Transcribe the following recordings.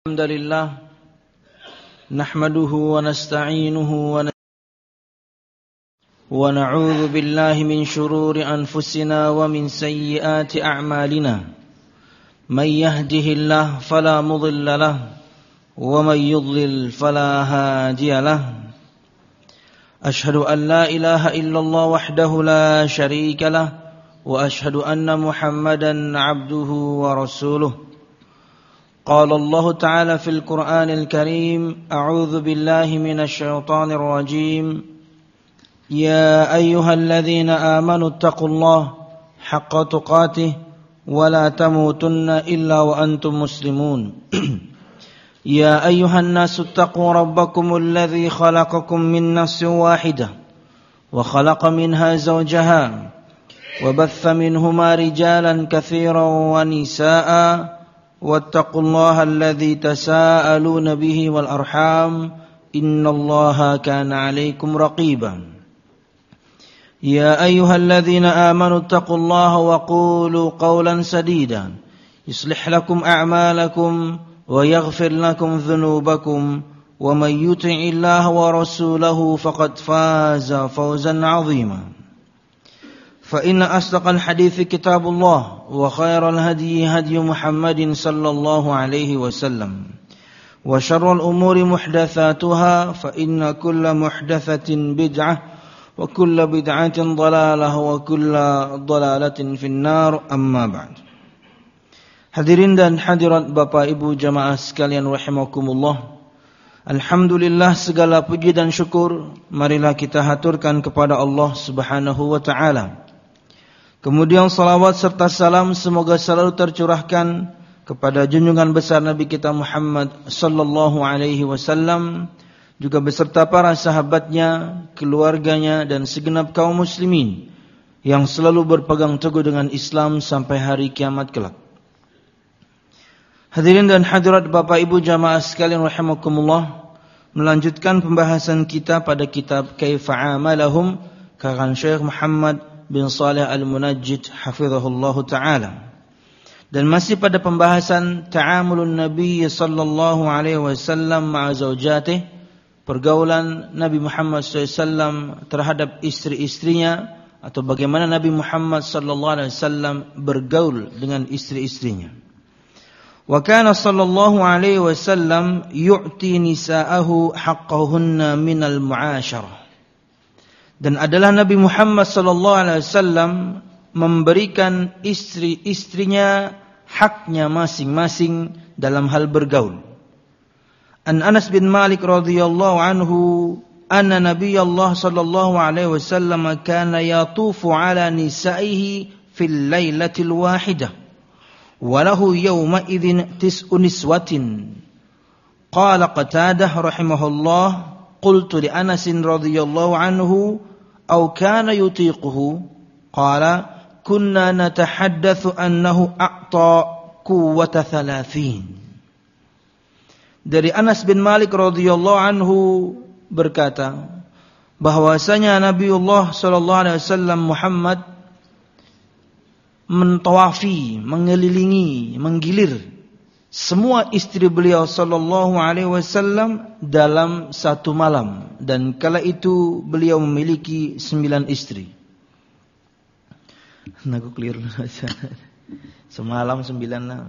الحمد لله نحمده ونستعينه ونعوذ بالله من شرور أنفسنا ومن سيئات أعمالنا من يهده الله فلا مضل له ومن يضلل فلا هادي له أشهد أن لا إله إلا الله وحده لا شريك له وأشهد أن محمدا عبده ورسوله قال الله تعالى في القرآن الكريم أعوذ بالله من الشيطان الرجيم يا أيها الذين آمنوا اتقوا الله حق تقاته ولا تموتن إلا وأنتم مسلمون يا أيها الناس اتقوا ربكم الذي خلقكم من نفس واحدة وخلق منها زوجها وبث منهما رجالا كثيرا ونساء واتقوا الله الذي تساءلون به والأرحام إن الله كان عليكم رقيبا يا أيها الذين آمنوا اتقوا الله وقولوا قولا سديدا يصلح لكم أعمالكم ويغفر لكم ذنوبكم ومن يطع الله ورسوله فقد فاز فوزا عظيما فإن أصدق الحديث كتاب الله وخير الهدي هدي محمد صلى الله عليه وسلم وشر الأمور محدثاتها فإن كل محدثة بدعة وكل بدعة ضلالة وكل ضلالة في النار أما بعد. Hadirin dan hadirat Bapak Ibu jamaah sekalian rahimakumullah. Alhamdulillah segala puji dan syukur marilah kita haturkan kepada Allah Subhanahu wa taala. Kemudian salawat serta salam semoga selalu tercurahkan kepada junjungan besar Nabi kita Muhammad sallallahu alaihi wasallam juga beserta para sahabatnya, keluarganya dan segenap kaum muslimin yang selalu berpegang teguh dengan Islam sampai hari kiamat kelak. Hadirin dan hadirat Bapak Ibu jamaah sekalian rahimakumullah, melanjutkan pembahasan kita pada kitab Kaifa Amalahum karangan Syekh Muhammad bin Salih Al-Munajjid hafizahullah ta'ala. Dan masih pada pembahasan ta'amulun Nabi sallallahu alaihi wasallam ma'a zawjatih, pergaulan Nabi Muhammad SAW terhadap istri-istrinya, atau bagaimana Nabi Muhammad sallallahu alaihi wasallam bergaul dengan istri-istrinya. Wa kana sallallahu alaihi wasallam yu'ti nisa'ahu haqqahunna minal mu'asyarah. Dan adalah Nabi Muhammad sallallahu alaihi wasallam memberikan istri-istrinya haknya masing-masing dalam hal bergaul. An Anas bin Malik radhiyallahu anhu anna Nabiyullah sallallahu alaihi wasallam kana yatufu ala nisa'ihi fil lailatil wahidah wa lahu yawma idzin tis'u niswatin. Qala Qatadah rahimahullah qultu li Anas radhiyallahu anhu أو كان يطيقه قال كنا نتحدث أنه أعطى قوة 30. Dari Anas bin Malik radhiyallahu anhu berkata bahwasanya Nabiullah sallallahu alaihi wasallam Muhammad mentawafi, mengelilingi, menggilir semua istri beliau sallallahu alaihi wasallam dalam satu malam, dan kala itu beliau memiliki 9 istri. Aku keliru. Semalam 9.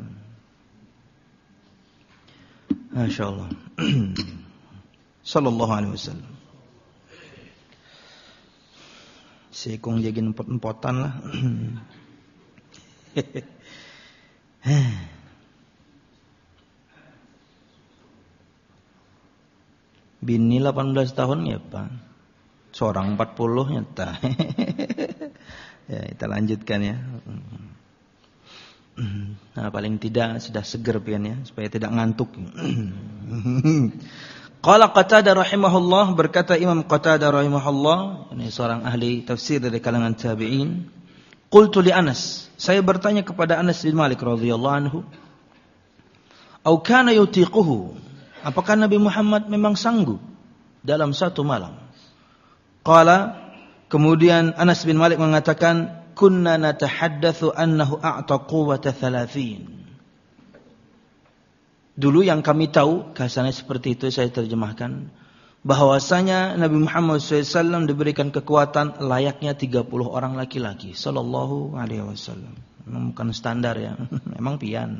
Masyaallah. Sallallahu alaihi wasallam. Sekong jagin empot-empotan lah. Bini 18 tahun ya Pak. Seorang 40 nyata. Ya, kita lanjutkan ya. Nah, paling tidak sudah seger pian ya, supaya tidak ngantuk. Qala Qatadah rahimahullah, berkata Imam Qatadah rahimahullah, ini seorang ahli tafsir dari kalangan tabi'in. Qultu li Anas, saya bertanya kepada Anas bin Malik radhiyallahu anhu, au kana yutiquhu, apakah Nabi Muhammad memang sanggup dalam satu malam? Qala, kemudian Anas bin Malik mengatakan, kunna natahaddatsu annahu a'ta quwwata 30. Dulu yang kami tahu, kasarnya seperti itu saya terjemahkan, bahwasanya Nabi Muhammad SAW diberikan kekuatan layaknya 30 orang laki-laki. Sallallahu alaihi wasallam. Memang bukan standar ya. Memang pian.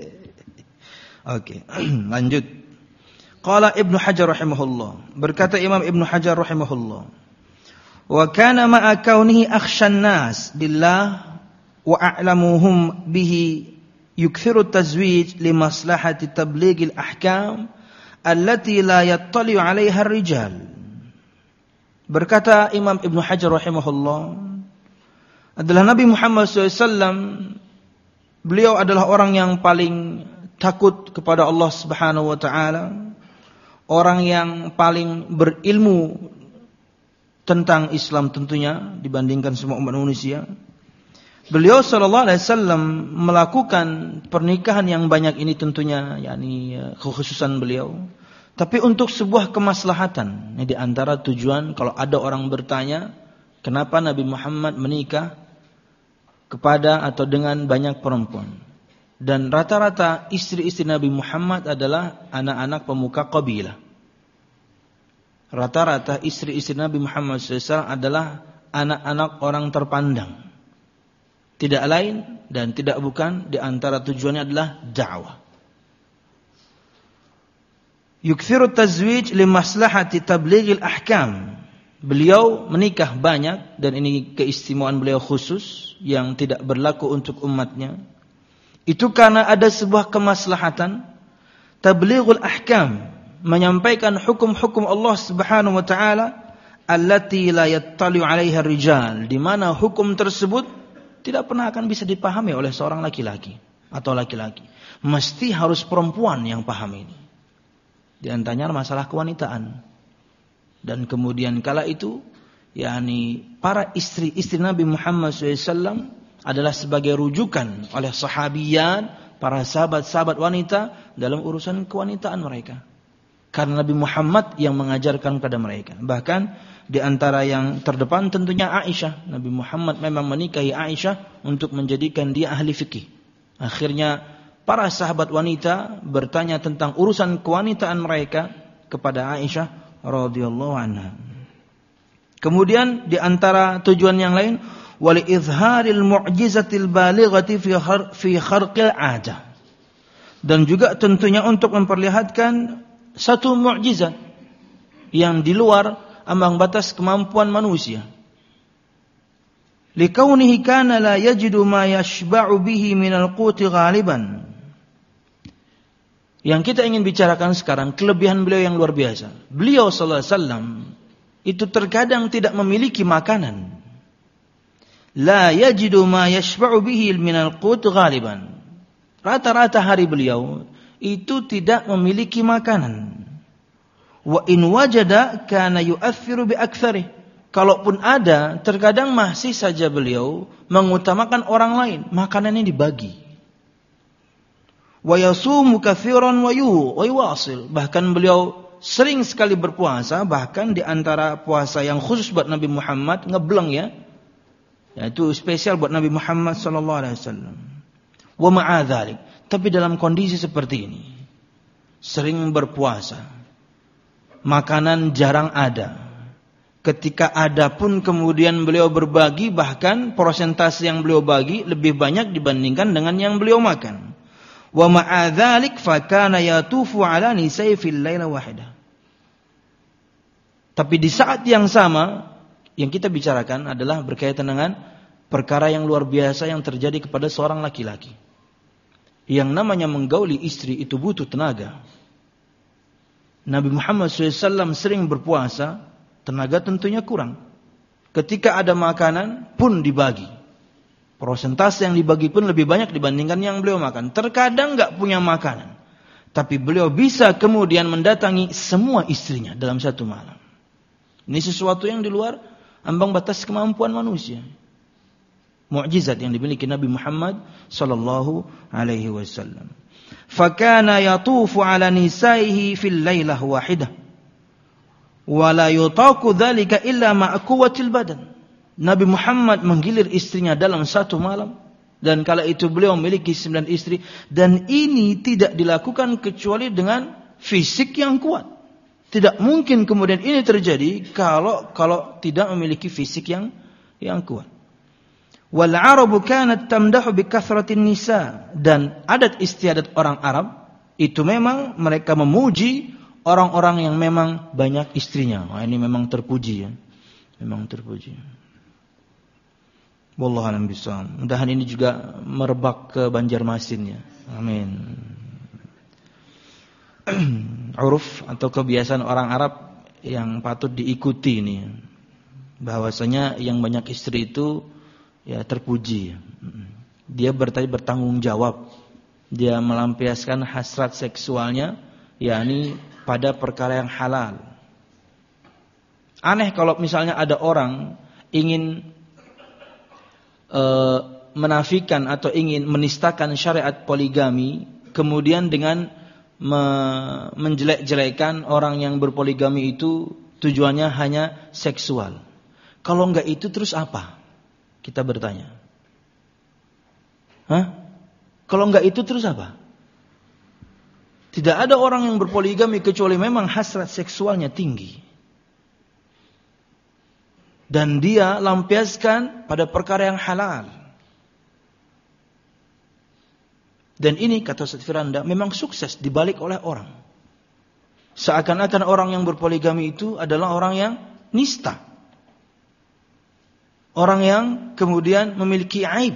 Oke, lanjut. Qala Ibnu Hajar rahimahullah. Berkata Imam Ibnu Hajar rahimahullah. Wa kana ma'a kaunihi akhshan nas billah wa a'lamuhum bihi yukthiru tazwij li maslahati tabligil ahkam allati la yattali 'alaiha ar-rijal. Berkata Imam Ibnu Hajar rahimahullah, adalah Nabi Muhammad SAW, beliau adalah orang yang paling takut kepada Allah Subhanahu wa taala, orang yang paling berilmu tentang Islam tentunya dibandingkan semua umat manusia. Beliau sallallahu alaihi wasallam melakukan pernikahan yang banyak ini tentunya, yakni kekhususan beliau. Tapi untuk sebuah kemaslahatan. Ini di antara tujuan kalau ada orang bertanya, kenapa Nabi Muhammad menikah kepada atau dengan banyak perempuan? Dan rata-rata istri-istri Nabi Muhammad adalah anak-anak pemuka qabilah. Rata-rata istri-istri Nabi Muhammad SAW adalah anak-anak orang terpandang. Tidak lain dan tidak bukan, di antara tujuannya adalah dakwah. Yukthiru tazwij li maslahati tablighil ahkam. Beliau menikah banyak, dan ini keistimewaan beliau khusus yang tidak berlaku untuk umatnya. Itu karena ada sebuah kemaslahatan tablighul ahkam, menyampaikan hukum-hukum Allah Subhanahu wa taala allati la yattali'u 'alaiha rijal, di mana hukum tersebut tidak pernah akan bisa dipahami oleh seorang laki-laki atau laki-laki. Mesti harus perempuan yang paham ini. Di antaranya masalah kewanitaan. Dan kemudian kala itu, yakni para istri-istri Nabi Muhammad SAW adalah sebagai rujukan oleh sahabiyan, para sahabat-sahabat wanita dalam urusan kewanitaan mereka. Karena Nabi Muhammad yang mengajarkan kepada mereka. Bahkan di antara yang terdepan tentunya Aisyah. Nabi Muhammad memang menikahi Aisyah untuk menjadikan dia ahli fikih. Akhirnya para sahabat wanita bertanya tentang urusan kewanitaan mereka kepada Aisyah radhiyallahu anha. Kemudian di antara tujuan yang lain, wali izharil mu'jizatil balighati fi kharqil 'adah. Dan juga tentunya untuk memperlihatkan satu mukjizat yang di luar ambang batas kemampuan manusia. Likaunihi kana la yajidu ma yashba'u bihi minal quti ghaliban. Yang kita ingin bicarakan sekarang, kelebihan beliau yang luar biasa. Beliau sallallahu alaihi wasallam itu terkadang tidak memiliki makanan. La yajidu ma yashba'u bihi minal quti ghaliban. Rata-rata hari beliau itu tidak memiliki makanan. Wa in wajada kana yu'athiru bi aktsarih. Kalaupun ada, terkadang masih saja beliau mengutamakan orang lain, makanannya dibagi. Wa yasumu katsiran wa yuwasil. Bahkan beliau sering sekali berpuasa, bahkan di antara puasa yang khusus buat Nabi Muhammad, ngebleng ya. Itu spesial buat Nabi Muhammad sallallahu alaihi wasallam. Wa ma'a dzalik, tapi dalam kondisi seperti ini, sering berpuasa, makanan jarang ada. Ketika ada pun kemudian beliau berbagi, bahkan persentase yang beliau bagi lebih banyak dibandingkan dengan yang beliau makan. Wa ma'a dzalik fa kana yatufu 'ala nisa'i fil laila wahidah. Tapi di saat yang sama yang kita bicarakan adalah berkaitan dengan perkara yang luar biasa yang terjadi kepada seorang laki-laki. Yang namanya menggauli istri itu butuh tenaga. Nabi Muhammad SAW sering berpuasa, tenaga tentunya kurang. Ketika ada makanan pun dibagi. Persentase yang dibagi pun lebih banyak dibandingkan yang beliau makan. Terkadang enggak punya makanan, tapi beliau bisa kemudian mendatangi semua istrinya dalam satu malam. Ini sesuatu yang di luar ambang batas kemampuan manusia. Mukjizat yang dimiliki Nabi Muhammad sallallahu alaihi wasallam. Fakana yatufu ala nisaihi fil lailah wahidah wa la yutaqu dzalika illa ma'a quwwatil badan. Nabi Muhammad menggilir istrinya dalam satu malam Dan kala itu beliau memiliki 9 istri. Dan ini tidak dilakukan kecuali dengan fisik yang kuat. Tidak mungkin kemudian ini terjadi kalau tidak memiliki fisik yang kuat. Wal Arabu kanat tamdahu bi kathratin nisa, dan adat istiadat orang Arab itu memang mereka memuji orang-orang yang memang banyak istrinya. Wah, ini memang terpuji ya. Memang terpuji. Wallahu a'lam bishawab. Mudahan ini juga merebak ke Banjarmasin ya. Amin. Uruf atau kebiasaan orang Arab yang patut diikuti ini. Bahwasanya yang banyak istri itu ya terpuji. Dia bertanggung jawab. Dia melampiaskan hasrat seksualnya yakni pada perkara yang halal. Aneh kalau misalnya ada orang ingin menafikan atau ingin menistakan syariat poligami, kemudian dengan menjelek-jelekan orang yang berpoligami itu tujuannya hanya seksual. Kalau enggak itu terus apa? Kita bertanya. Kalau enggak itu terus apa? Tidak ada orang yang berpoligami kecuali memang hasrat seksualnya tinggi. Dan dia lampiaskan pada perkara yang halal. Dan ini kata Ustaz Firanda memang sukses dibalik oleh orang. Seakan-akan orang yang berpoligami itu adalah orang yang nista. Orang yang kemudian memiliki aib.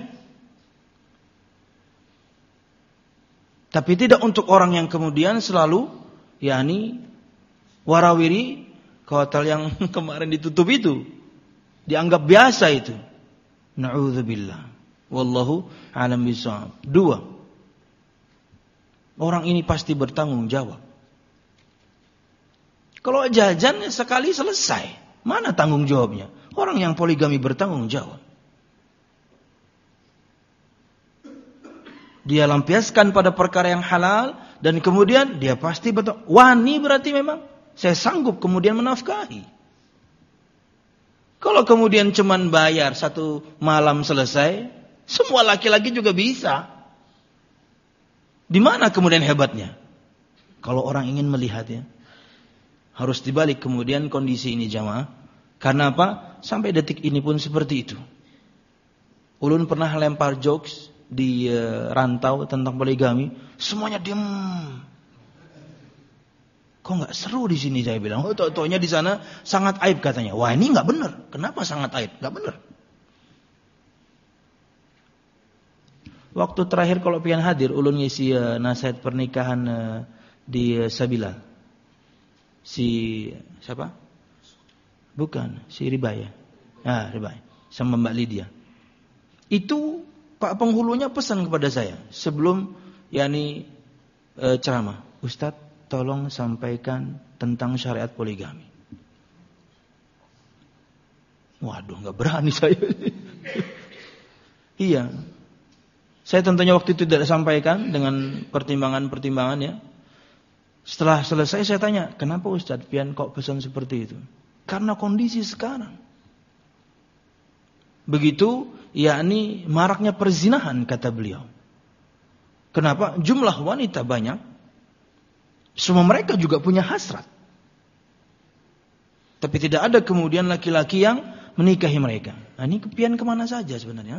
Tapi tidak untuk orang yang kemudian selalu yakni warawiri ke hotel yang kemarin ditutup itu. Dianggap biasa itu. Na'udzubillah. Wallahu a'lam bishawab. 2. Orang ini pasti bertanggung jawab. Kalau jajan sekali selesai, mana tanggung jawabnya? Orang yang poligami bertanggung jawab. Dia lampiaskan pada perkara yang halal dan kemudian dia pasti wani berarti memang saya sanggup kemudian menafkahi. Kalau kemudian cuman bayar 1 malam selesai, semua laki-laki juga bisa. Di mana kemudian hebatnya? Kalau orang ingin melihatnya, harus dibalik kemudian kondisi ini jamaah. Karena apa? Sampai detik ini pun seperti itu. Ulun pernah lempar jokes di rantau tentang poligami, semuanya diam. Kok nggak seru di sini, saya bilang. Oh, taunya di sana sangat aib katanya. Wah, ini nggak benar. Kenapa sangat aib? Nggak benar. Waktu terakhir kalau pian hadir, ulun ngisi nasihat pernikahan di Sabila. Si siapa? Bukan, si Ribaya. Ribaya sama Mbak Lydia. Itu Pak penghulunya pesan kepada saya sebelum yakni ceramah, Ustadz, tolong sampaikan tentang syariat poligami. Waduh, nggak berani saya. Iya, saya tentunya waktu itu tidak sampaikan dengan pertimbangan ya. Setelah selesai saya tanya, kenapa Ustadz pian kok pesan seperti itu? Karena kondisi sekarang. Begitu, yakni maraknya perzinahan kata beliau. Kenapa? Jumlah wanita banyak. Semua mereka juga punya hasrat. Tapi tidak ada kemudian laki-laki yang menikahi mereka. Nah, ini kepian kemana saja sebenarnya?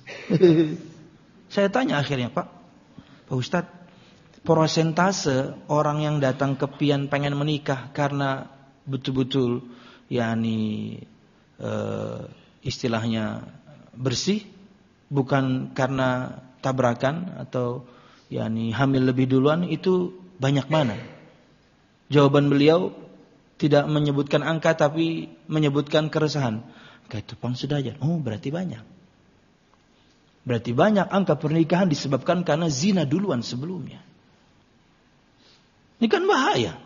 Saya tanya akhirnya, Pak Ustadz, persentase orang yang datang kepian pengen menikah karena betul-betul yakni istilahnya bersih, bukan karena tabrakan atau yakni hamil lebih duluan, itu banyak mana? Jawaban beliau tidak menyebutkan angka tapi menyebutkan keresahan. Kayak tupang sedajan. Oh, berarti banyak. Berarti banyak angka pernikahan disebabkan karena zina duluan sebelumnya. Ini kan bahaya.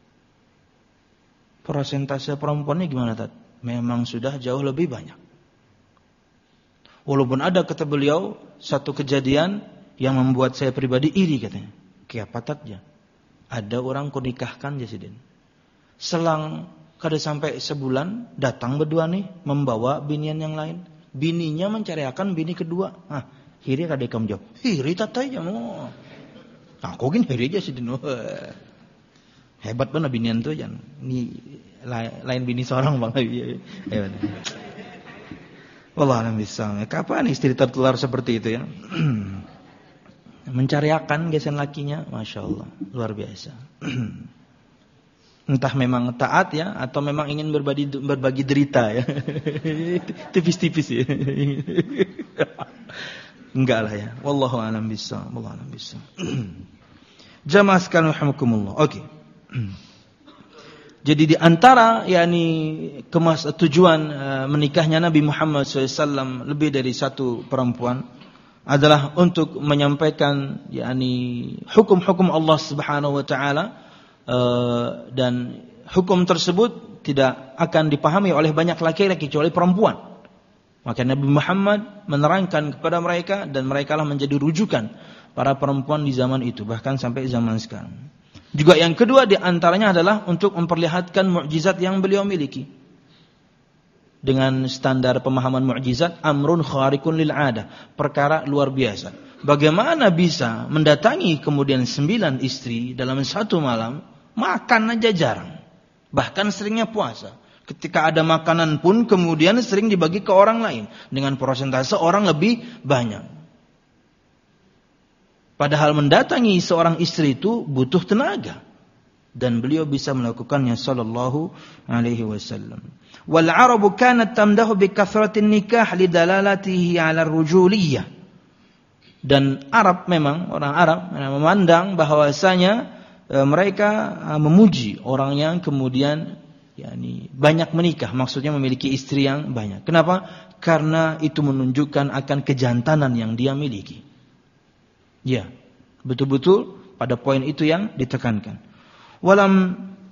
Persentase perempuannya gimana, Tat? Memang sudah jauh lebih banyak. Walaupun ada kata beliau satu kejadian yang membuat saya pribadi iri katanya. Kayak patatnya. Ada orang ku nikahkan Jasidin. Selang kada sampai sebulan datang berdua nih membawa binian yang lain. Bininya menceraikan bini kedua. Hiri kada kam jawab. Hiri tatay mo. Aku gin hiri aja sih dino. Hebat banget binian tuh jan. Ini lain bini seorang bang. Hebat. Wallah alam bisa. Kapan istri tertular seperti itu ya? Mencariakan gesan lakinya, masya Allah, luar biasa. Entah memang taat ya, atau memang ingin berbagi derita ya. Tipis-tipis ya. Enggak lah ya. Wallahu a'lam bishawab. Wallahu a'lam bishawab. Jamaah sekalian rahimakumullah. Oke. Jadi di antara tujuan menikahnya Nabi Muhammad SAW lebih dari satu perempuan adalah untuk menyampaikan hukum-hukum Allah Subhanahu wa taala. Dan hukum tersebut tidak akan dipahami oleh banyak laki-laki kecuali perempuan. Maka Nabi Muhammad menerangkan kepada mereka dan mereka lah menjadi rujukan para perempuan di zaman itu bahkan sampai zaman sekarang. Juga yang kedua di antaranya adalah untuk memperlihatkan mukjizat yang beliau miliki. Dengan standar pemahaman mukjizat amrun khariqun lil 'adah, perkara luar biasa. Bagaimana bisa mendatangi kemudian 9 istri dalam satu malam? Makan aja jarang. Bahkan seringnya puasa. Ketika ada makanan pun kemudian sering dibagi ke orang lain. Dengan persentase orang lebih banyak. Padahal mendatangi seorang istri itu butuh tenaga. Dan beliau bisa melakukannya sallallahu alaihi wasallam. Wal Arabu kanat tamdahu bi kathratin nikah lidalalatihi 'ala ar-rujuliyah. Dan Arab memang, orang Arab memandang bahwasanya mereka memuji orang yang kemudian banyak menikah, maksudnya memiliki istri yang banyak. Kenapa? Karena itu menunjukkan akan kejantanan yang dia miliki. Ya, betul-betul pada poin itu yang ditekankan. Walam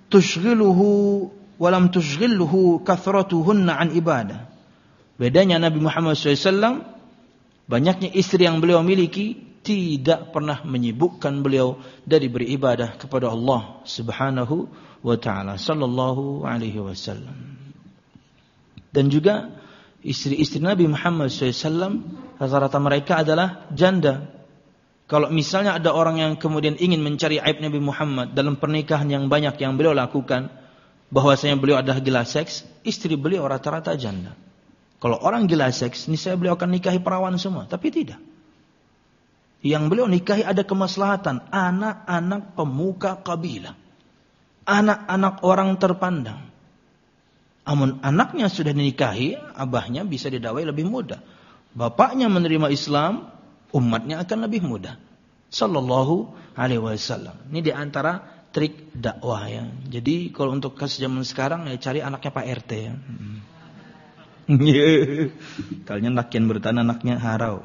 tushghilhu kathratuhunna an ibadah. Bedanya Nabi Muhammad SAW, banyaknya istri yang beliau miliki tidak pernah menyibukkan beliau dari beribadah kepada Allah Subhanahu wa taala sallallahu alaihi wasallam. Dan juga istri-istri Nabi Muhammad SAW rata-rata mereka adalah janda. Kalau misalnya ada orang yang kemudian ingin mencari aib Nabi Muhammad dalam pernikahan yang banyak yang beliau lakukan, bahwasanya beliau adalah gila seks, istri beliau rata-rata janda. Kalau orang gila seks, niscaya beliau akan nikahi perawan semua, tapi tidak. Yang beliau nikahi ada kemaslahatan anak-anak pemuka kabilah, anak-anak orang terpandang. Amun anaknya sudah dinikahi, abahnya bisa didawai lebih mudah. Bapaknya menerima Islam, umatnya akan lebih mudah. Sallallahu alaihi wasallam. Ini di antara trik dakwah ya. Jadi kalau untuk kasus zaman sekarang ya cari anaknya Pak RT ya. Kalian lakian bertahan anaknya harau.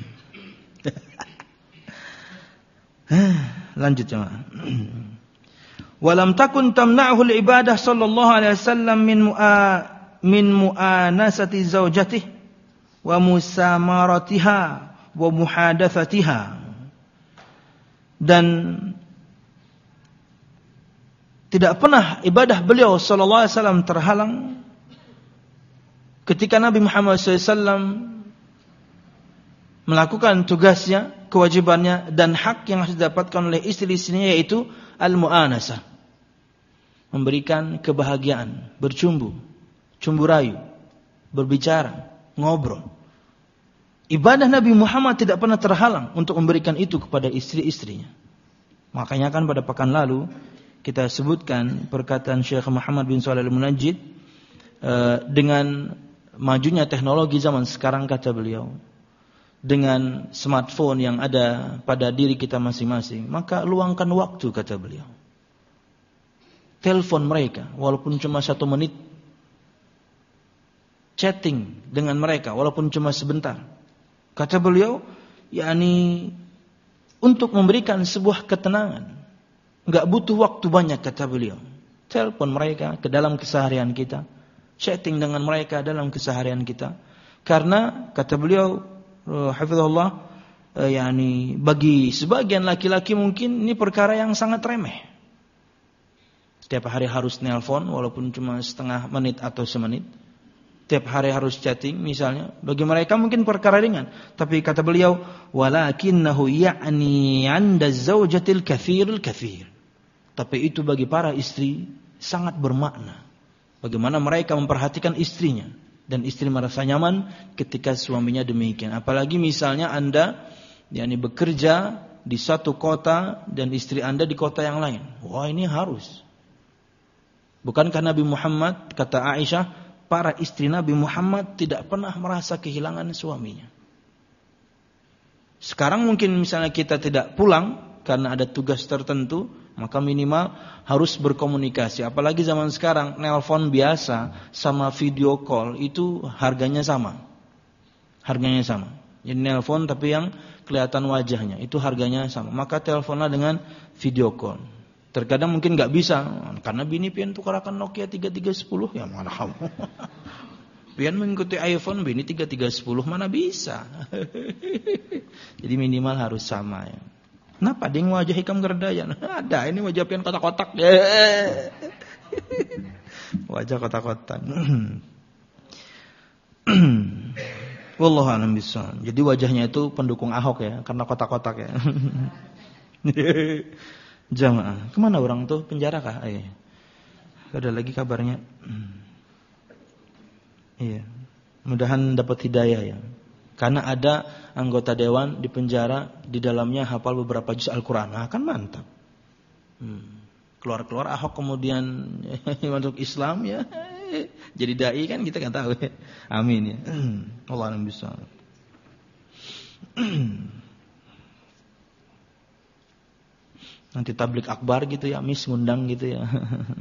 Lanjut jemaah. Walam takun tamna'hu al-ibadah sallallahu alaihi wasallam min mu'anasati zaujatihi wa musamaratiha wa muhadatsatiha. Dan tidak pernah ibadah beliau sallallahu alaihi wasallam terhalang ketika Nabi Muhammad SAW melakukan tugasnya, kewajibannya dan hak yang harus didapatkan oleh istri-istrinya, yaitu al-mu'anasah, memberikan kebahagiaan, bercumbu, cumbu rayu, berbicara, ngobrol. Ibadah Nabi Muhammad tidak pernah terhalang untuk memberikan itu kepada istri-istrinya. Makanya kan pada pekan lalu kita sebutkan perkataan Syekh Muhammad bin Shalih Al-Munajjid, dengan majunya teknologi zaman sekarang, kata beliau, dengan smartphone yang ada pada diri kita masing-masing, maka luangkan waktu, kata beliau. Telepon mereka walaupun cuma 1 menit, chatting dengan mereka walaupun cuma sebentar. Kata beliau, untuk memberikan sebuah ketenangan, enggak butuh waktu banyak, kata beliau. Telepon mereka ke dalam keseharian kita, chatting dengan mereka dalam keseharian kita. Karena kata beliau hafizahullah, bagi sebagian laki-laki mungkin ini perkara yang sangat remeh. Setiap hari harus nelpon walaupun cuma setengah menit atau semenit. tiap hari harus chatting misalnya, bagi mereka mungkin perkara ringan. Tapi kata beliau, walakinnahu ya'ni 'inda zaujatil katsirul katsir. Tapi itu bagi para istri sangat bermakna. Bagaimana mereka memperhatikan istrinya dan istri merasa nyaman ketika suaminya demikian. Apalagi misalnya Anda bekerja di satu kota dan istri Anda di kota yang lain. Wah, ini harus. Bukankah Nabi Muhammad, kata Aisyah, para istri Nabi Muhammad tidak pernah merasa kehilangan suaminya. Sekarang mungkin misalnya kita tidak pulang karena ada tugas tertentu, maka minimal harus berkomunikasi. Apalagi zaman sekarang, nelpon biasa sama video call itu harganya sama. Harganya sama. Jadi nelpon tapi yang kelihatan wajahnya, itu harganya sama. Maka teleponlah dengan video call. Terkadang mungkin nggak bisa, karena bini pian tukarakan Nokia 3310, ya mana kamu. Pian mengikuti iPhone, bini 3310, mana bisa. Jadi minimal harus sama ya. Kenapa ding wajah hikam gerdayan? Ada, ini wajah pian kotak-kotak. Wajah kotak-kotak. Wallahu a'lam bishawab. Jadi wajahnya itu pendukung Ahok ya, karena kotak-kotak ya. Jamaah. Kemana orang tuh? Penjara kah? Ada lagi kabarnya. Iya. Mudahan dapat hidayah ya. Karena ada anggota dewan di penjara, di dalamnya hafal beberapa juz Al-Quran. Nah, kan mantap. Keluar-keluar Ahok kemudian masuk Islam ya. Jadi dai kan kita kan tahu ya. Amin ya. Allah alam bisawab. Nanti tablik akbar gitu ya, mis ngundang gitu ya.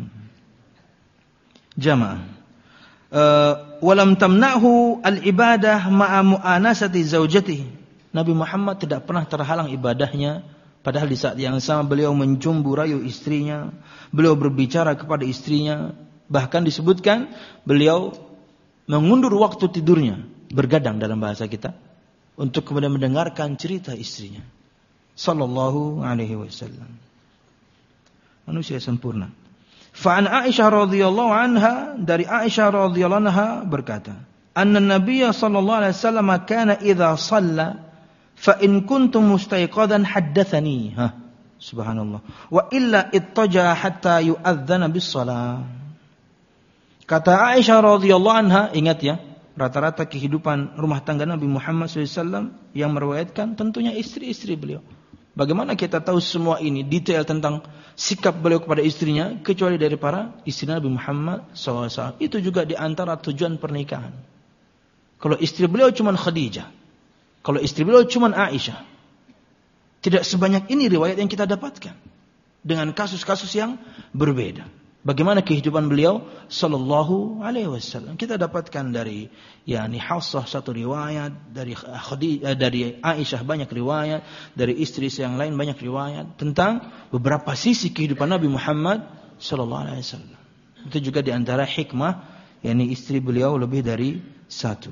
Jamaah. Walam tamna'hu al-ibadah ma'a mu'anasati zaujatihi. Nabi Muhammad tidak pernah terhalang ibadahnya, padahal di saat yang sama beliau mencumbu rayu istrinya, beliau berbicara kepada istrinya. Bahkan disebutkan beliau mengundur waktu tidurnya, bergadang dalam bahasa kita, untuk kemudian mendengarkan cerita istrinya. Sallallahu alaihi wasallam. Manusia sempurna. Fa'an Aisyah radhiyallahu anha, dari Aisyah radhiyallahu anha berkata, anna Nabiyya sallallahu alaihi wasallam kana idza shalla fa in kuntum mustayqadan haddatsani. Subhanallah. Wa illa ittaja hatta yu'adzana bis shalah. Kata Aisyah radhiyallahu anha, ingat ya, rata-rata kehidupan rumah tangga Nabi Muhammad SAW yang meriwayatkan tentunya istri-istri beliau. Bagaimana kita tahu semua ini, detail tentang sikap beliau kepada istrinya, kecuali dari para istri Nabi Muhammad SAW. Itu juga di antara tujuan pernikahan. Kalau istri beliau cuma Khadijah, kalau istri beliau cuma Aisyah, tidak sebanyak ini riwayat yang kita dapatkan. Dengan kasus-kasus yang berbeda. Bagaimana kehidupan beliau sallallahu alaihi wasallam. Kita dapatkan dari Hafsah satu riwayat, dari Aisyah banyak riwayat, dari istri yang lain banyak riwayat tentang beberapa sisi kehidupan Nabi Muhammad sallallahu alaihi wasallam. Itu juga di antara hikmah, istri beliau lebih dari satu.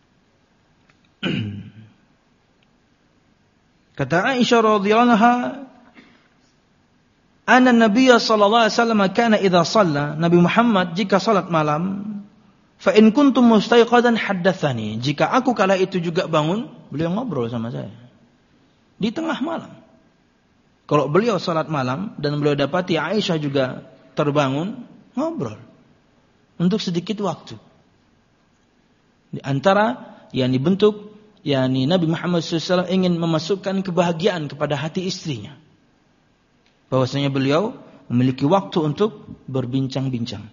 Kata Aisyah radhiyallahu anha, anna Nabiyya sallallahu alaihi wasallam kana idza shalla, Nabi Muhammad jika salat malam, fa in kuntum mustayqadan haddatsani, jika aku kala itu juga bangun, beliau ngobrol sama saya di tengah malam. Kalau beliau salat malam dan beliau dapati Aisyah juga terbangun, ngobrol untuk sedikit waktu. Di antara bentuk Nabi Muhammad SAW ingin memasukkan kebahagiaan kepada hati istrinya. Bahwasanya beliau memiliki waktu untuk berbincang-bincang.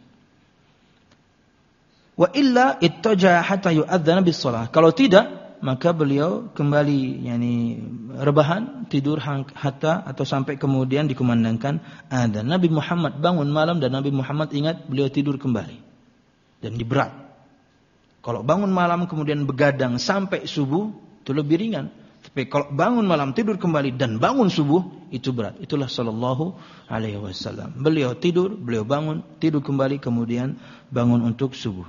Wa illa ittaja hatta yu'adzana bis shalah. Kalau tidak, maka beliau kembali rebahan, tidur hatta atau sampai kemudian dikumandangkan adzan. Nabi Muhammad bangun malam dan Nabi Muhammad ingat beliau tidur kembali. Dan berat. Kalau bangun malam kemudian begadang sampai subuh itu lebih ringan. Tapi kalau bangun malam tidur kembali dan bangun subuh itu berat. Itulah sallallahu alaihi wasallam. Beliau tidur, beliau bangun, tidur kembali, kemudian bangun untuk subuh.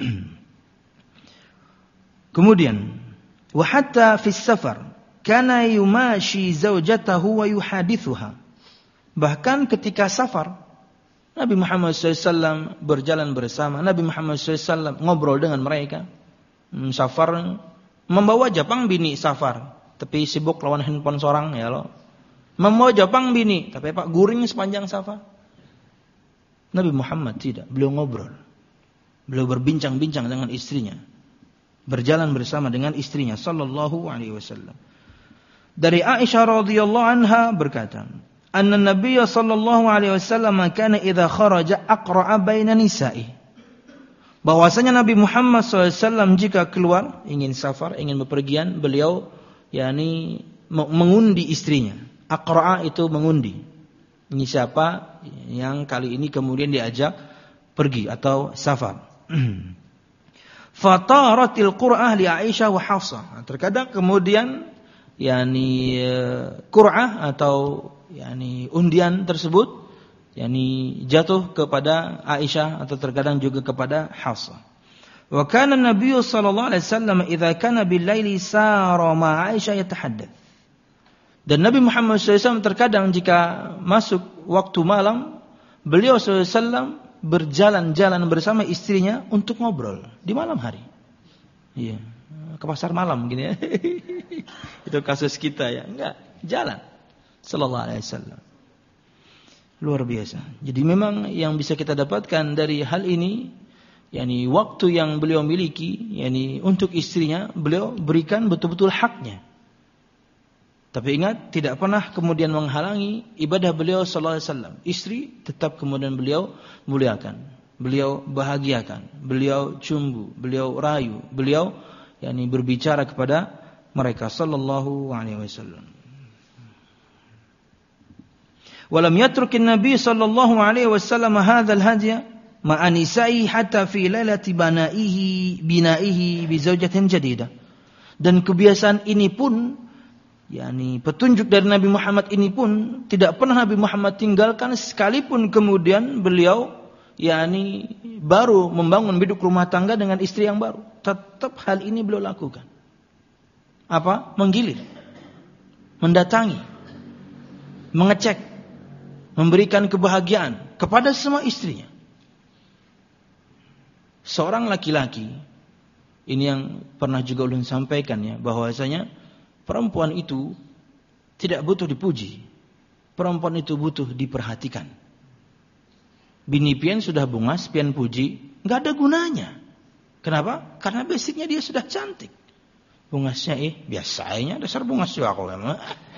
Kemudian wa hatta fi safar kana yumashi zaujatahu wa yuhadithuha. Bahkan ketika safar, Nabi Muhammad SAW berjalan bersama. Nabi Muhammad SAW ngobrol dengan mereka. Safar membawa Japang bini Safar, tapi sibuk lawan handphone sorang ya lo. Membawa Japang bini, tapi Pak guring sepanjang Safar. Nabi Muhammad tidak, beliau ngobrol. Beliau berbincang-bincang dengan istrinya. Berjalan bersama dengan istrinya sallallahu alaihi wasallam. Dari Aisyah radhiyallahu anha berkata, anna Nabiy sallallahu alaihi wasallam kana idza kharaja aqra'a baina nisa'i. Bahwasanya Nabi Muhammad SAW jika keluar ingin safar, ingin bepergian, beliau yakni mengundi istrinya. Aqra'a itu mengundi. Ini siapa yang kali ini kemudian diajak pergi atau safar. Fataratil qur'ah li Aisyah wa Hafsah. Terkadang kemudian yakni qur'ah atau yakni undian tersebut yakni jatuh kepada Aisyah atau terkadang juga kepada Hafsah. Wa kana an-nabiy sallallahu alaihi wasallam idza kana bil-laili sara ma Aisyah yatahaddath. Dan Nabi Muhammad SAW terkadang jika masuk waktu malam, beliau SAW berjalan-jalan bersama istrinya untuk ngobrol di malam hari. Iya, ke pasar malam gini ya. Itu kasus kita ya. Enggak, jalan. Sallallahu alaihi wasallam. Luar biasa. Jadi memang yang bisa kita dapatkan dari hal ini, yakni waktu yang beliau miliki, yakni untuk istrinya, beliau berikan betul-betul haknya. Tapi ingat, tidak pernah kemudian menghalangi ibadah beliau sallallahu alaihi wasallam. Istri tetap kemudian beliau muliakan, beliau bahagiakan, beliau cumbu, beliau rayu, beliau yakni berbicara kepada mereka sallallahu alaihi wasallam. Walam yatrukin Nabi sallallahu alaihi wasallam hadzal hadya ma'a nisa'i hatta fi lailati binaihi bi zawjatin jadidah. Dan kebiasaan ini pun yakni petunjuk dari Nabi Muhammad ini pun tidak pernah Nabi Muhammad tinggalkan sekalipun kemudian beliau yakni baru membangun hidup rumah tangga dengan istri yang baru. Tetap hal ini beliau lakukan. Apa? Menggilir, mendatangi, mengecek, memberikan kebahagiaan kepada semua istrinya. Seorang laki-laki, ini yang pernah juga ulun sampaikan ya, bahwasanya perempuan itu tidak butuh dipuji. Perempuan itu butuh diperhatikan. Bini pian sudah bungas, pian puji, enggak ada gunanya. Kenapa? Karena basicnya dia sudah cantik. Bungasnya biasanya dasar bungas juga aku memang.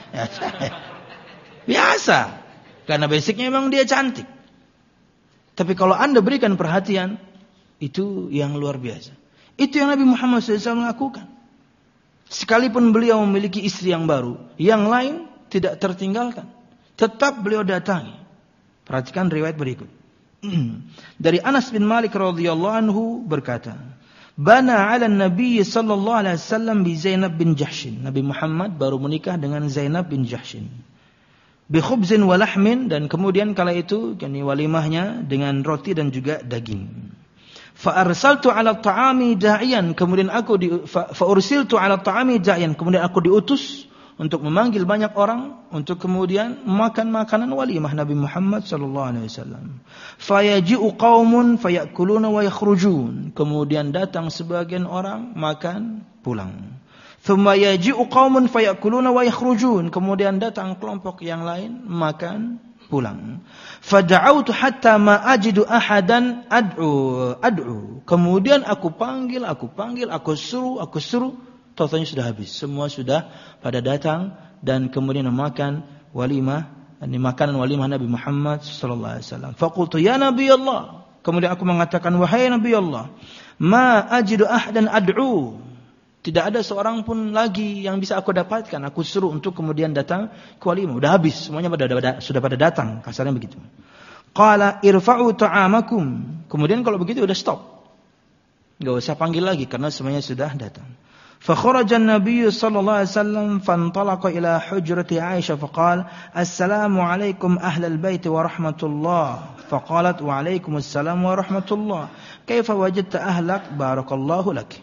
Biasa. Karena basicnya memang dia cantik. Tapi kalau Anda berikan perhatian, itu yang luar biasa. Itu yang Nabi Muhammad SAW lakukan. Sekalipun beliau memiliki istri yang baru, yang lain tidak tertinggalkan. Tetap beliau datangi. Perhatikan riwayat berikut. Dari Anas bin Malik radhiyallahu anhu berkata, Bana 'ala Nabi sallallahu alaihi wasallam bi Zainab bin Jahshin. Nabi Muhammad baru menikah dengan Zainab bin Jahshin. Bi khubzin wa lahmin, dan kemudian kala itu yakni walimahnya dengan roti dan juga daging. Fa arsaltu 'ala ta'ami da'iyan, kemudian aku fa ursiltu 'ala ta'ami da'iyan, kemudian aku diutus untuk memanggil banyak orang untuk kemudian makan makanan walimah Nabi Muhammad sallallahu alaihi wasallam. Fa yaji'u qaumun fayakuluna wa yakhrujun, kemudian datang sebagian orang makan pulang. Thumma yaji'u qaumun fayakuluna wa yakhrujun, kemudian datang kelompok yang lain makan pulang. Fada'autu hatta ma ajidu ahadan ad'u. Kemudian aku panggil, aku suruh, totalnya sudah habis. Semua sudah pada datang dan kemudian memakan walimah, ini makanan walimah Nabi Muhammad sallallahu alaihi wasallam. Faqultu ya Nabi Allah, kemudian aku mengatakan wahai Nabi Allah, ma ajidu ahadan ad'u. Tidak ada seorang pun lagi yang bisa aku dapatkan. Aku suruh untuk kemudian datang ke walimah. Sudah habis, semuanya sudah pada datang. Kasarnya begitu. Qala irfa'u ta'amakum. Kemudian kalau begitu sudah stop. Enggak usah panggil lagi karena semuanya sudah datang. Fa kharaja an-nabiy sallallahu alaihi wasallam fantalaqa ila hujrati Aisyah faqala assalamu alaikum ahlal bait wa rahmatullah. Faqalat wa alaikumussalam wa rahmatullah. Kaifa wajadta ahlak? Barakallahu lak.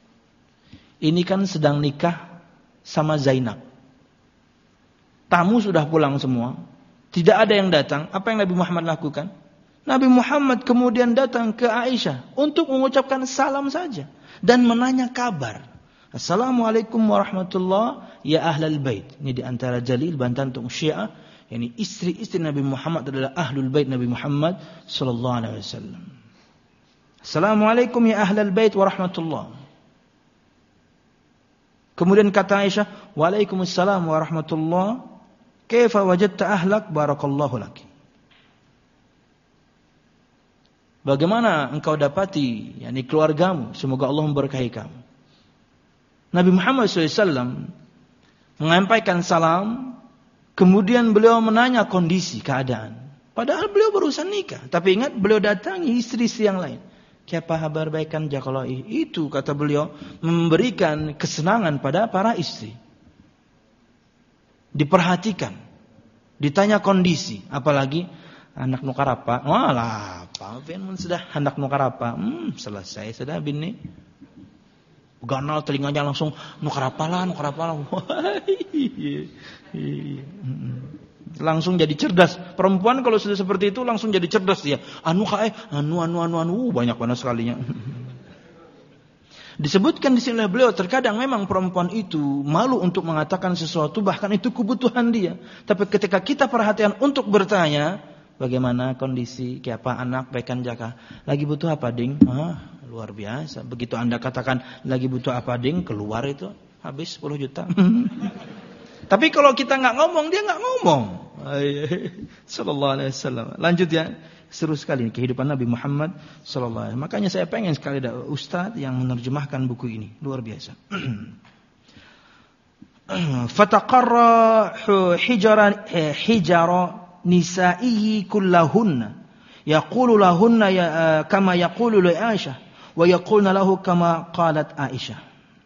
Ini kan sedang nikah sama Zainab. Tamu sudah pulang semua. Tidak ada yang datang. Apa yang Nabi Muhammad lakukan? Nabi Muhammad kemudian datang ke Aisyah untuk mengucapkan salam saja dan menanya kabar. Assalamualaikum warahmatullahi ya ahlal bait. Ini di antara jalil bantahan untuk Syiah, yakni istri-istri Nabi Muhammad adalah ahlul bait Nabi Muhammad sallallahu alaihi wasallam. Assalamualaikum ya ahlal bait warahmatullahi. Kemudian kata Aisyah, "Waalaikumsalam warahmatullahi. Kaifa wajadta ahlak? Barakallahu laki." Bagaimana engkau dapati yakni keluargamu? Semoga Allah memberkahi kamu. Nabi Muhammad SAW menyampaikan salam, kemudian beliau menanya kondisi, keadaan. Padahal beliau barusan nikah, tapi ingat beliau datangi istri-istri yang lain. Kiapa kabar baikan jakalai. Itu kata beliau memberikan kesenangan pada para istri. Diperhatikan, ditanya kondisi, apalagi anak nukar apa? Walah, apa? Sudah anak nukar apa? Selesai sudah bini. Ganal telinganya langsung nukar apa lah. Langsung jadi cerdas. Perempuan kalau sudah seperti itu langsung jadi cerdas dia. Anu banyak banget sekalinya. Disebutkan di sini beliau terkadang memang perempuan itu malu untuk mengatakan sesuatu, bahkan itu kebutuhan dia. Tapi ketika kita perhatian untuk bertanya, bagaimana kondisi, kiapa anak, baikan jaka. Lagi butuh apa ding? Luar biasa. Begitu Anda katakan lagi butuh apa ding, keluar itu habis 10 juta. Tapi kalau kita nggak ngomong, dia nggak ngomong. Sallallahu alaihi wasallam. Lanjut ya. Seru sekali kehidupan Nabi Muhammad sallallahu alaihi wasallam. Makanya saya pengen sekali ada ustaz yang menerjemahkan buku ini. Luar biasa. Fataqarra hijara nisaihi kullahunna yaqulu lahunna kama yaqulu li Aisyah wa yaqulna lahu kama qalat Aisyah.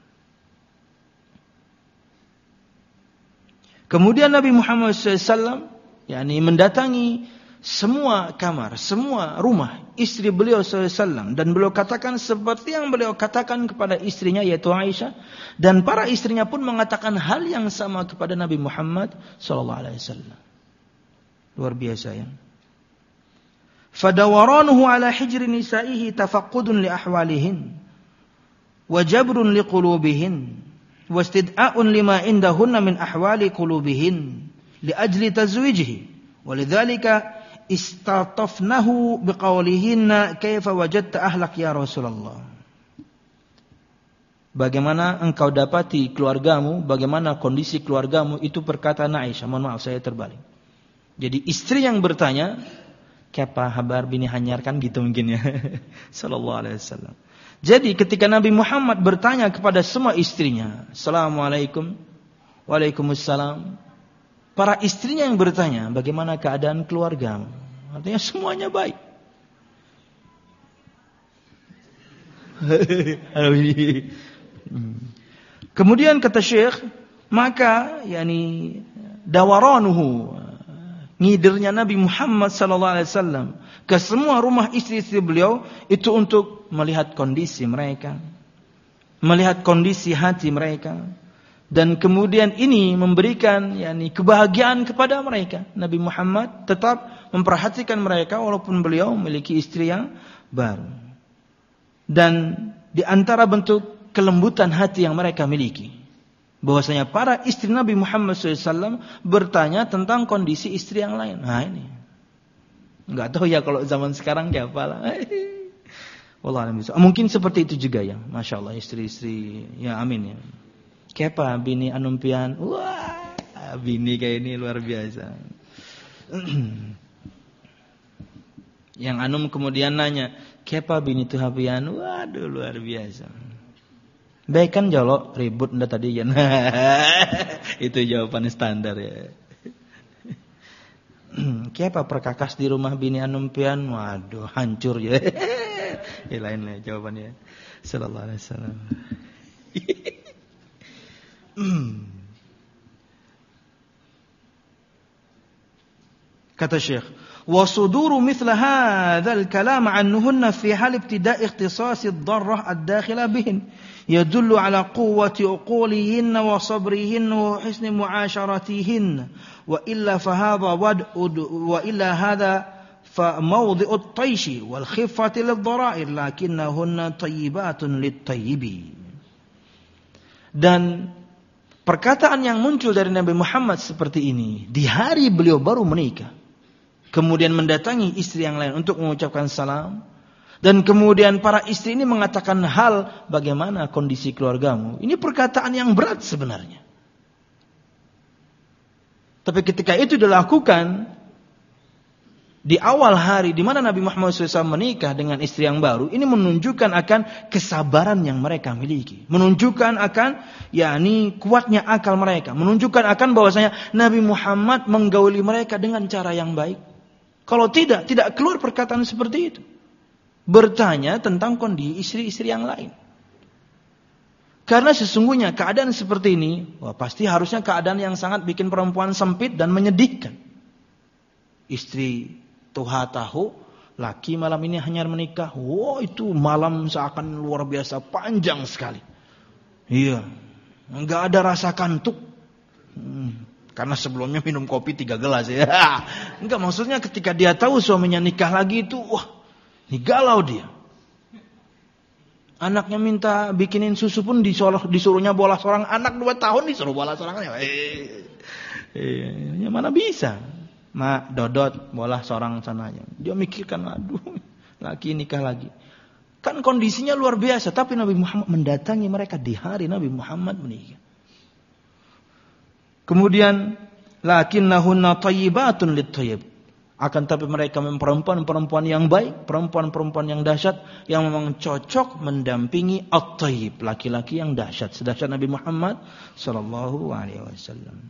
Kemudian Nabi Muhammad SAW yakni mendatangi semua kamar, semua rumah istri beliau SAW, dan beliau katakan seperti yang beliau katakan kepada istrinya yaitu Aisyah, dan para istrinya pun mengatakan hal yang sama kepada Nabi Muhammad SAW. Luar biasa ya. Fadawaranuhu ala hijri nisaihi tafaqqudun li ahwalihin wa jabrun li qulubihin wa istid'a'un lima indahunna min ahwali qulubihin li ajli tazwijihi walidzalika istatafnahu biqaulihinna kaifa wajadta ahlak ya Rasulullah. Bagaimana engkau dapati keluargamu, bagaimana kondisi keluargamu, itu perkataan Aisyah. Mohon maaf saya terbalik. Jadi istri yang bertanya, "Kiapa kabar bini hanyar?" kan gitu mungkin ya. Sallallahu alaihi wasallam. Jadi ketika Nabi Muhammad bertanya kepada semua istrinya, "Assalamualaikum." Waalaikumsalam. Para istrinya yang bertanya, "Bagaimana keadaan keluargamu?" Artinya semuanya baik. Kemudian kata Syekh, maka yakni dawaranuhu, ngidernya Nabi Muhammad sallallahu alaihi wasallam ke semua rumah istri-istri beliau itu untuk melihat kondisi mereka, melihat kondisi hati mereka, dan kemudian ini memberikan yakni kebahagiaan kepada mereka. Nabi Muhammad tetap memperhatikan mereka walaupun beliau memiliki istri yang baru. Dan di antara bentuk kelembutan hati yang mereka miliki, bahwasanya para istri Nabi Muhammad SAW bertanya tentang kondisi istri yang lain. Nah ini, nggak tahu ya kalau zaman sekarang kayak apa lah. Mungkin seperti itu juga ya, masya Allah istri-istri ya, amin ya. Kepa bini anumpian, wah bini kayak ini luar biasa. Yang anum kemudian nanya, kepa bini tuh hapian, waduh luar biasa. Baik kan jolok ribut ndak tadi ya. Itu jawaban standar ya. Kiapa perkakas di rumah bini anumpian, waduh hancur ya. Ya lain-lain jawabannya. Sallallahu alaihi wasallam. Kata Syekh, wa suduru mithla hadzal kalam anhunna fi hal ibtida' ikhtisas ad-darrah ad-dakhila bihin yadullu ala quwwati uqulihin wa sabrihin wa husni mu'asharatihin wa illa fa hadha wad'ud wa illa hadha fa mawdhi'ut tayshi wal khiffati lidh-dharair lakinnahunna thayyibatun lit-thayyibi. Dan perkataan yang muncul dari Nabi Muhammad seperti ini di hari beliau baru menikah, kemudian mendatangi istri yang lain untuk mengucapkan salam, dan kemudian para istri ini mengatakan hal bagaimana kondisi keluargamu. Ini perkataan yang berat sebenarnya. Tapi ketika itu dilakukan di awal hari di mana Nabi Muhammad SAW menikah dengan istri yang baru, ini menunjukkan akan kesabaran yang mereka miliki, menunjukkan akan kuatnya akal mereka, menunjukkan akan bahwasanya Nabi Muhammad menggauli mereka dengan cara yang baik. Kalau tidak keluar perkataan seperti itu. Bertanya tentang kondisi istri-istri yang lain. Karena sesungguhnya keadaan seperti ini, pasti harusnya keadaan yang sangat bikin perempuan sempit dan menyedihkan. Istri tuha tahu, laki malam ini hanya menikah. Itu malam seakan luar biasa panjang sekali. Iya, enggak ada rasa kantuk. Karena sebelumnya minum kopi 3 gelas ya. Enggak, maksudnya ketika dia tahu suaminya nikah lagi itu, ini galau dia. Anaknya minta bikinin susu pun disuruhnya bola seorang anak 2 tahun disuruh bola seorang anak. Mana bisa? Mak, dodot, bola seorang sananya. Dia mikirkan, aduh, laki nikah lagi. Kan kondisinya luar biasa. Tapi Nabi Muhammad mendatangi mereka di hari Nabi Muhammad menikah. Kemudian, lakinnahunna thayyibatun lit-thayyib. Akan tapi mereka perempuan-perempuan yang baik, perempuan-perempuan yang dahsyat, yang memang cocok mendampingi at-thayyib, laki-laki yang dahsyat, sedahsyat Nabi Muhammad sallallahu alaihi wasallam.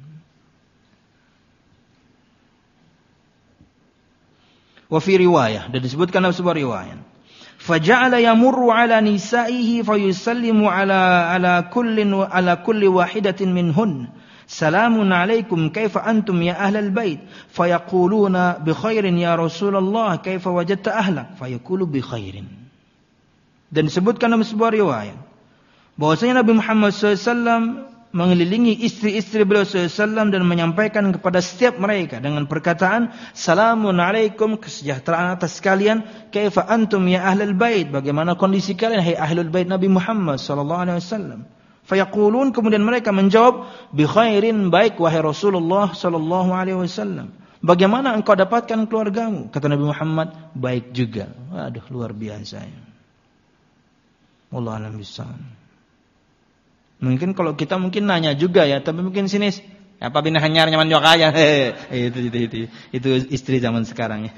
Wa fi riwayah, dan disebutkan dalam sebuah riwayat, faja'ala yamurru ala nisa'ihi fayusallimu ala kulli wahidatin minhun. Salamun alaikum kaifa antum ya ahlal bait. Fayaquluna bi khairin ya Rasulullah kaifa wajadta ahlak. Fayaqulu bi khairin. Dan disebutkan dalam sebuah riwayat bahwasanya Nabi Muhammad SAW mengelilingi istri-istri beliau SAW dan menyampaikan kepada setiap mereka dengan perkataan salamun alaikum, kesejahteraan atas kalian, kaifa antum ya ahlal bait, bagaimana kondisi kalian hai ahlul bait Nabi Muhammad SAW. Fayaqulun, kemudian mereka menjawab bi khairin, baik wahai Rasulullah sallallahu alaihi wasallam. Bagaimana engkau dapatkan keluargamu? Kata Nabi Muhammad, baik juga. Waduh, luar biasa ya. Wallahu a'lam bishawab. Mungkin kalau kita mungkin nanya juga ya, tapi mungkin sinis. Apa bina hanyar nyaman juga kaya. Itu istri zaman sekarang ya.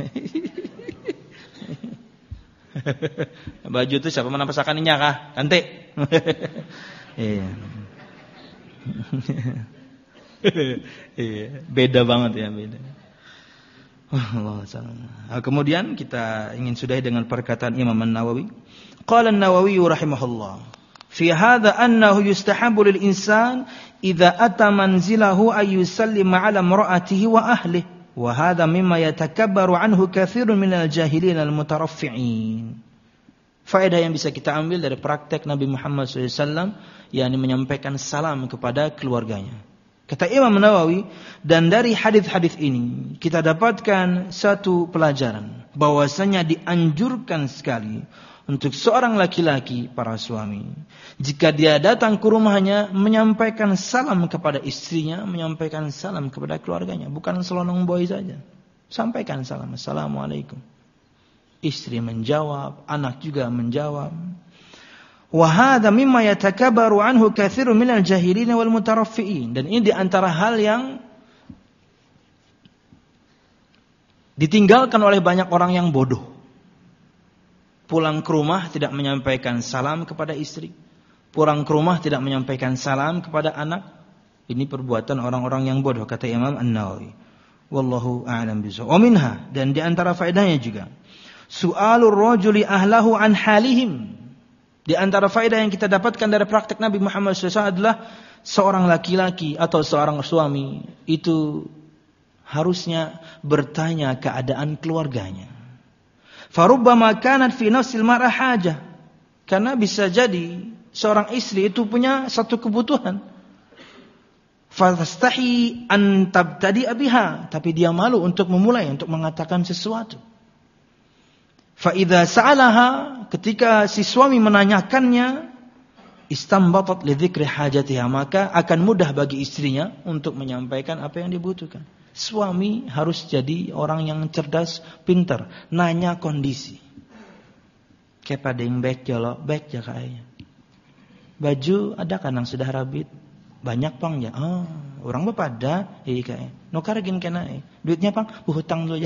Baju itu siapa menampasakannya kah? Nanti. Iya. Beda banget ya, beda. Kemudian kita ingin sudahi dengan perkataan Imam An-Nawawi. Qala An-Nawawi rahimahullah, fi hadha annahu yustahabu lil insan idza ata manzilahu ay yusallima ala imra'atihi wa ahlihi, wa hadha mimma yatakabbaru anhu katsirun minal jahilin al-mutaraffi'in. Faedah yang bisa kita ambil dari praktek Nabi Muhammad SAW, yakni menyampaikan salam kepada keluarganya. Kata Imam Nawawi, dan dari hadis-hadis ini kita dapatkan satu pelajaran, bahwasanya dianjurkan sekali untuk seorang laki-laki, para suami, jika dia datang ke rumahnya, menyampaikan salam kepada istrinya, menyampaikan salam kepada keluarganya, bukan selonong boy saja. Sampaikan salam, assalamualaikum. Istri menjawab, anak juga menjawab. Wa hadza mimma yatakabbaru anhu katsirun minal jahilin wal mutaraffi'in. Dan ini di antara hal yang ditinggalkan oleh banyak orang yang bodoh. Pulang ke rumah tidak menyampaikan salam kepada istri, pulang ke rumah tidak menyampaikan salam kepada anak. Ini perbuatan orang-orang yang bodoh, kata Imam An-Nawawi. Wallahu a'lam bishawab. Wa minha, dan di antara faedahnya juga, su'alur rajuli ahlahu an halihim. Di antara faedah yang kita dapatkan dari praktek Nabi Muhammad SAW adalah seorang laki-laki atau seorang suami itu harusnya bertanya keadaan keluarganya. Farubbama kanat fi nafsil mar'ah hajah. Karena bisa jadi seorang istri itu punya satu kebutuhan. Fastahi an tabtadi'a biha, tapi dia malu untuk memulai, untuk mengatakan sesuatu. Fa idza sa'alaha, ketika si suami menanyakannya, istambatat li dzikri hajatiha, maka akan mudah bagi istrinya untuk menyampaikan apa yang dibutuhkan. Suami harus jadi orang yang cerdas, pintar, nanya kondisi. Kayak pada yang baik jalo, baik ya kayaknya. Baju ada kan yang sudah rabit, banyak pang ya. Oh, orang bapak ada, iya kayaknya. Nukar gin kena, duitnya pang, hutang dulu ya.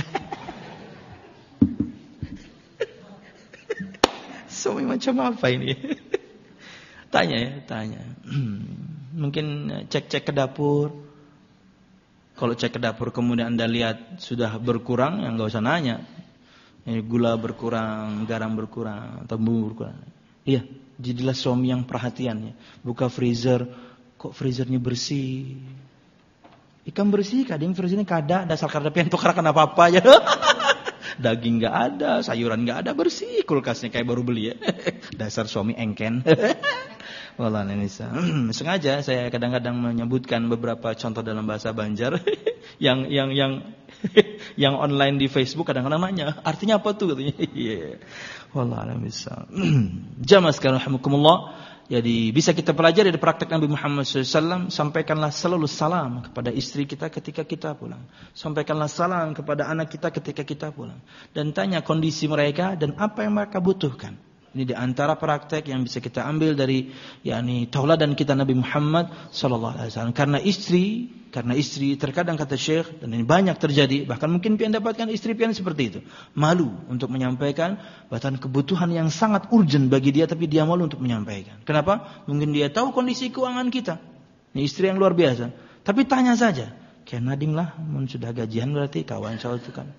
Suami macam apa ini? Tanya. Mungkin cek ke dapur. Kalau cek ke dapur kemudian Anda lihat sudah berkurang, ya enggak usah nanya. Gula berkurang, garam berkurang, atau bumbu berkurang. Iya, jadilah suami yang perhatian ya. Buka freezer, kok freezernya bersih? Ikan bersih, kadang freezernya kada, dasar kada pentok karena apa-apa ya. Daging enggak ada, sayuran enggak ada, bersih, kulkasnya kayak baru beli ya. Dasar suami engken. Wallah Nisa. Sengaja saya kadang-kadang menyebutkan beberapa contoh dalam bahasa Banjar yang yang online di Facebook, kadang-kadang nanya, artinya apa tuh katanya. Iya. Wallah Nisa. Jamaah sekalian rahimakumullah. Jadi bisa kita pelajari dari praktek Nabi Muhammad SAW. Sampaikanlah selalu salam kepada istri kita ketika kita pulang. Sampaikanlah salam kepada anak kita ketika kita pulang. Dan tanya kondisi mereka dan apa yang mereka butuhkan. Ini di antara praktek yang bisa kita ambil dari tauladan kita Nabi Muhammad SAW. Karena istri terkadang kata Syekh, dan ini banyak terjadi, bahkan mungkin pian dapatkan istri pian seperti itu, malu untuk menyampaikan bahkan kebutuhan yang sangat urgent bagi dia, tapi dia malu untuk menyampaikan. Kenapa? Mungkin dia tahu kondisi keuangan kita. Ini istri yang luar biasa. Tapi tanya saja, kayak Nadim lah, sudah gajian berarti kawan soal itu kan.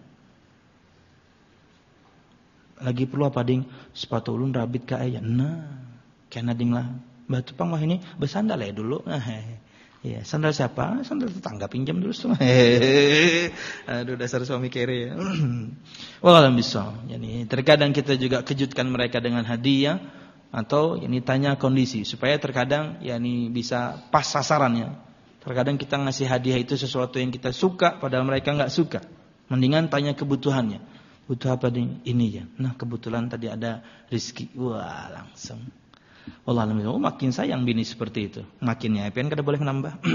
Lagi perlu apa ding? Sepatu ulun rabit ka aya. Nah, kena ding lah. Batu pang mah ini bersandal ya dulu. Iya, sandal siapa? Sandal tetangga pinjam dulu tuh. Aduh, dasar suami kere ya. Wallah bisa. Yani terkadang kita juga kejutkan mereka dengan hadiah atau tanya kondisi supaya terkadang bisa pas sasarannya. Terkadang kita ngasih hadiah itu sesuatu yang kita suka padahal mereka enggak suka. Mendingan tanya kebutuhannya. Butuh apa ini ya? Nah kebetulan tadi ada rezeki. Wah langsung. Wallah makin sayang bini seperti itu. Makinnya pian kada boleh nambah.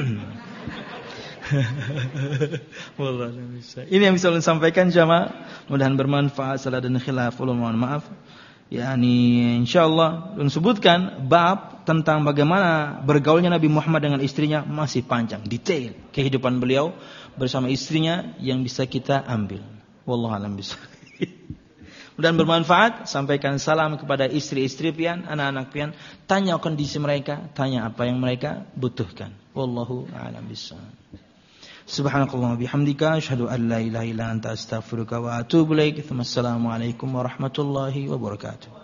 Wallah bisa. Ini yang bisa ulun sampaikan jamaah. Mudahan bermanfaat. Salah dan khilaf. Ulun mohon maaf. Insyaallah ulun sebutkan bab tentang bagaimana bergaulnya Nabi Muhammad dengan istrinya masih panjang, detail kehidupan beliau bersama istrinya yang bisa kita ambil. Wallahu a'lam bishawab. Dan bermanfaat, sampaikan salam kepada istri-istri pian, anak-anak pian, tanya kondisi mereka, tanya apa yang mereka butuhkan. Wallahu a'lam bishawab. Subhanakallah bihamdika asyhadu an la ilaha illa anta astaghfiruka wa atubu ilaik. Assalamualaikum warahmatullahi wabarakatuh.